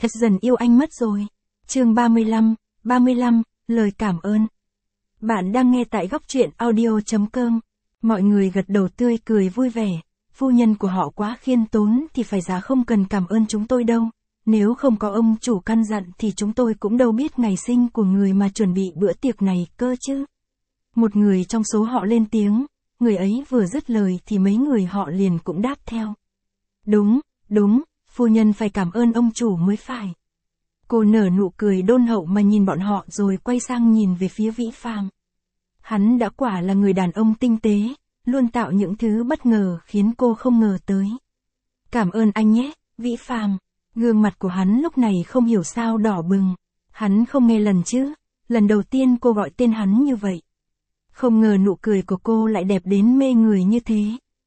Thật dần yêu anh mất rồi. Chương 35, lời cảm ơn. Bạn đang nghe tại góc truyện audio.com. Mọi người gật đầu tươi cười vui vẻ. Phu nhân của họ quá khiêm tốn thì phải giá không cần cảm ơn chúng tôi đâu. Nếu không có ông chủ căn dặn thì chúng tôi cũng đâu biết ngày sinh của người mà chuẩn bị bữa tiệc này cơ chứ. Một người trong số họ lên tiếng, người ấy vừa dứt lời thì mấy người họ liền cũng đáp theo. Đúng, phu nhân phải cảm ơn ông chủ mới phải. Cô nở nụ cười đôn hậu mà nhìn bọn họ rồi quay sang nhìn về phía Vĩ Phàm. Hắn đã quả là người đàn ông tinh tế, luôn tạo những thứ bất ngờ khiến cô không ngờ tới. Cảm ơn anh nhé, Vĩ Phàm. Gương mặt của hắn lúc này không hiểu sao đỏ bừng. Hắn không nghe lần chứ, lần đầu tiên cô gọi tên hắn như vậy. Không ngờ nụ cười của cô lại đẹp đến mê người như thế.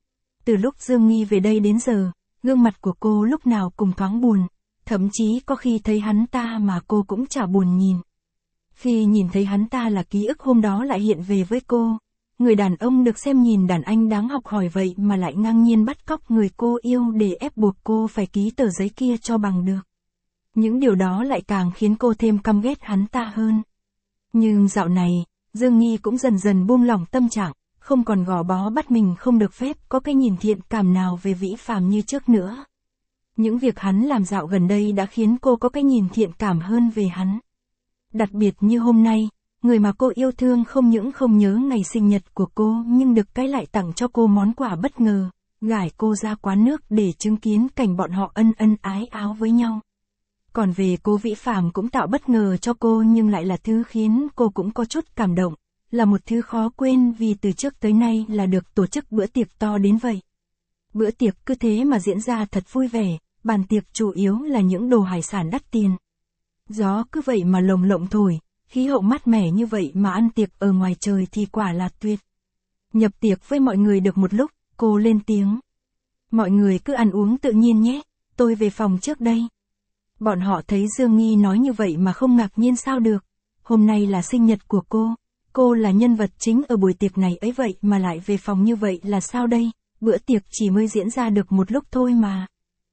Từ lúc Dương Nghi về đây đến giờ, gương mặt của cô lúc nào cũng thoáng buồn, thậm chí có khi thấy hắn ta mà cô cũng chả buồn nhìn. Khi nhìn thấy hắn ta là ký ức hôm đó lại hiện về với cô. Người đàn ông được xem nhìn đàn anh đáng học hỏi vậy mà lại ngang nhiên bắt cóc người cô yêu để ép buộc cô phải ký tờ giấy kia cho bằng được. Những điều đó lại càng khiến cô thêm căm ghét hắn ta hơn. Nhưng dạo này, Dương Nghi cũng dần dần buông lỏng tâm trạng, không còn gò bó bắt mình không được phép có cái nhìn thiện cảm nào về Vĩ Phàm như trước nữa. Những việc hắn làm dạo gần đây đã khiến cô có cái nhìn thiện cảm hơn về hắn. Đặc biệt như hôm nay, người mà cô yêu thương không những không nhớ ngày sinh nhật của cô nhưng được cái lại tặng cho cô món quà bất ngờ, gải cô ra quán nước để chứng kiến cảnh bọn họ ân ân ái áo với nhau. Còn về cô Vĩ Phàm cũng tạo bất ngờ cho cô nhưng lại là thứ khiến cô cũng có chút cảm động, là một thứ khó quên vì từ trước tới nay là được tổ chức bữa tiệc to đến vậy. Bữa tiệc cứ thế mà diễn ra thật vui vẻ, bàn tiệc chủ yếu là những đồ hải sản đắt tiền. Gió cứ vậy mà lồng lộng thổi, khí hậu mát mẻ như vậy mà ăn tiệc ở ngoài trời thì quả là tuyệt. Nhập tiệc với mọi người được một lúc, cô lên tiếng. Mọi người cứ ăn uống tự nhiên nhé, tôi về phòng trước đây. Bọn họ thấy Dương Nghi nói như vậy mà không ngạc nhiên sao được. Hôm nay là sinh nhật của cô là nhân vật chính ở buổi tiệc này ấy vậy mà lại về phòng như vậy là sao đây, bữa tiệc chỉ mới diễn ra được một lúc thôi mà.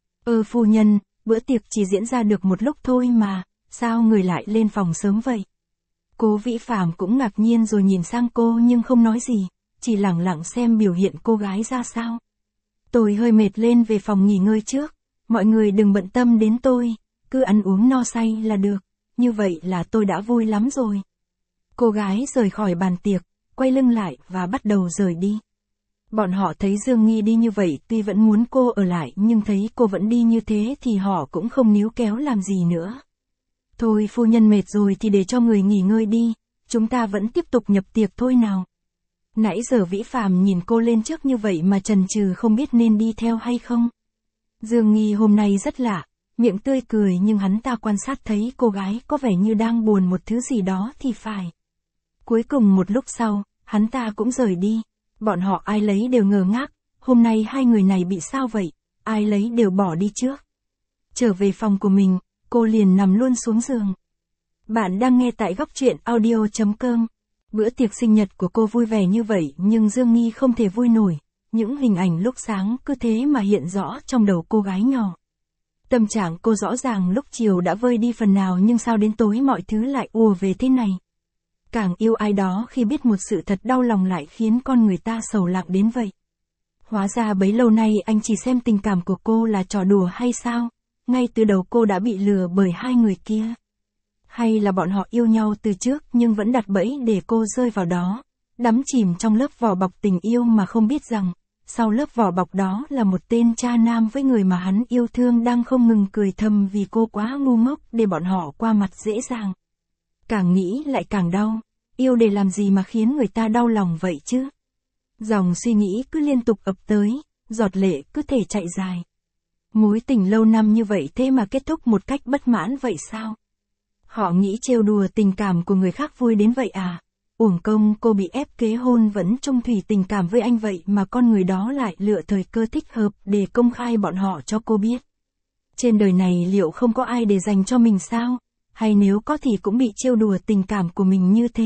Phu nhân, bữa tiệc chỉ diễn ra được một lúc thôi mà, sao người lại lên phòng sớm vậy? Cô Vĩ Phàm cũng ngạc nhiên rồi nhìn sang cô nhưng không nói gì, chỉ lẳng lặng xem biểu hiện cô gái ra sao. Tôi hơi mệt lên về phòng nghỉ ngơi trước, mọi người đừng bận tâm đến tôi, cứ ăn uống no say là được, như vậy là tôi đã vui lắm rồi. Cô gái rời khỏi bàn tiệc, quay lưng lại và bắt đầu rời đi. Bọn họ thấy Dương Nghi đi như vậy tuy vẫn muốn cô ở lại nhưng thấy cô vẫn đi như thế thì họ cũng không níu kéo làm gì nữa. Thôi phu nhân mệt rồi thì để cho người nghỉ ngơi đi, chúng ta vẫn tiếp tục nhập tiệc thôi nào. Nãy giờ Vĩ Phàm nhìn cô lên trước như vậy mà chần chừ không biết nên đi theo hay không. Dương Nghi hôm nay rất lạ, miệng tươi cười nhưng hắn ta quan sát thấy cô gái có vẻ như đang buồn một thứ gì đó thì phải. Cuối cùng một lúc sau, hắn ta cũng rời đi. Bọn họ ai lấy đều ngờ ngác, hôm nay hai người này bị sao vậy, ai lấy đều bỏ đi trước. Trở về phòng của mình, cô liền nằm luôn xuống giường. Bạn đang nghe tại góc truyện audio.com. Bữa tiệc sinh nhật của cô vui vẻ như vậy nhưng Dương Nghi không thể vui nổi. Những hình ảnh lúc sáng cứ thế mà hiện rõ trong đầu cô gái nhỏ. Tâm trạng cô rõ ràng lúc chiều đã vơi đi phần nào nhưng sao đến tối mọi thứ lại ùa về thế này. Càng yêu ai đó khi biết một sự thật đau lòng lại khiến con người ta sầu lạc đến vậy. Hóa ra bấy lâu nay anh chỉ xem tình cảm của cô là trò đùa hay sao? Ngay từ đầu cô đã bị lừa bởi hai người kia. Hay là bọn họ yêu nhau từ trước nhưng vẫn đặt bẫy để cô rơi vào đó, đắm chìm trong lớp vỏ bọc tình yêu mà không biết rằng, sau lớp vỏ bọc đó là một tên cha nam với người mà hắn yêu thương đang không ngừng cười thầm vì cô quá ngu ngốc để bọn họ qua mặt dễ dàng. Càng nghĩ lại càng đau, yêu để làm gì mà khiến người ta đau lòng vậy chứ? Dòng suy nghĩ cứ liên tục ập tới, giọt lệ cứ thể chạy dài. Mối tình lâu năm như vậy thế mà kết thúc một cách bất mãn vậy sao? Họ nghĩ trêu đùa tình cảm của người khác vui đến vậy à? Uổng công cô bị ép kế hôn vẫn chung thủy tình cảm với anh vậy mà con người đó lại lựa thời cơ thích hợp để công khai bọn họ cho cô biết. Trên đời này liệu không có ai để dành cho mình sao? Hay nếu có thì cũng bị trêu đùa tình cảm của mình như thế?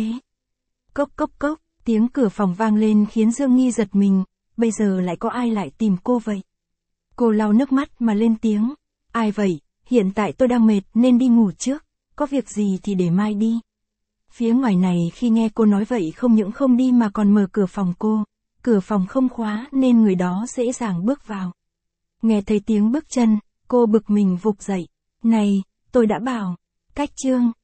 Cốc cốc cốc, tiếng cửa phòng vang lên khiến Dương Nghi giật mình, bây giờ lại có ai lại tìm cô vậy? Cô lau nước mắt mà lên tiếng, ai vậy, hiện tại tôi đang mệt nên đi ngủ trước, có việc gì thì để mai đi. Phía ngoài này khi nghe cô nói vậy không những không đi mà còn mở cửa phòng cô, cửa phòng không khóa nên người đó dễ dàng bước vào. Nghe thấy tiếng bước chân, cô bực mình vụt dậy, này, tôi đã bảo, cách Trương,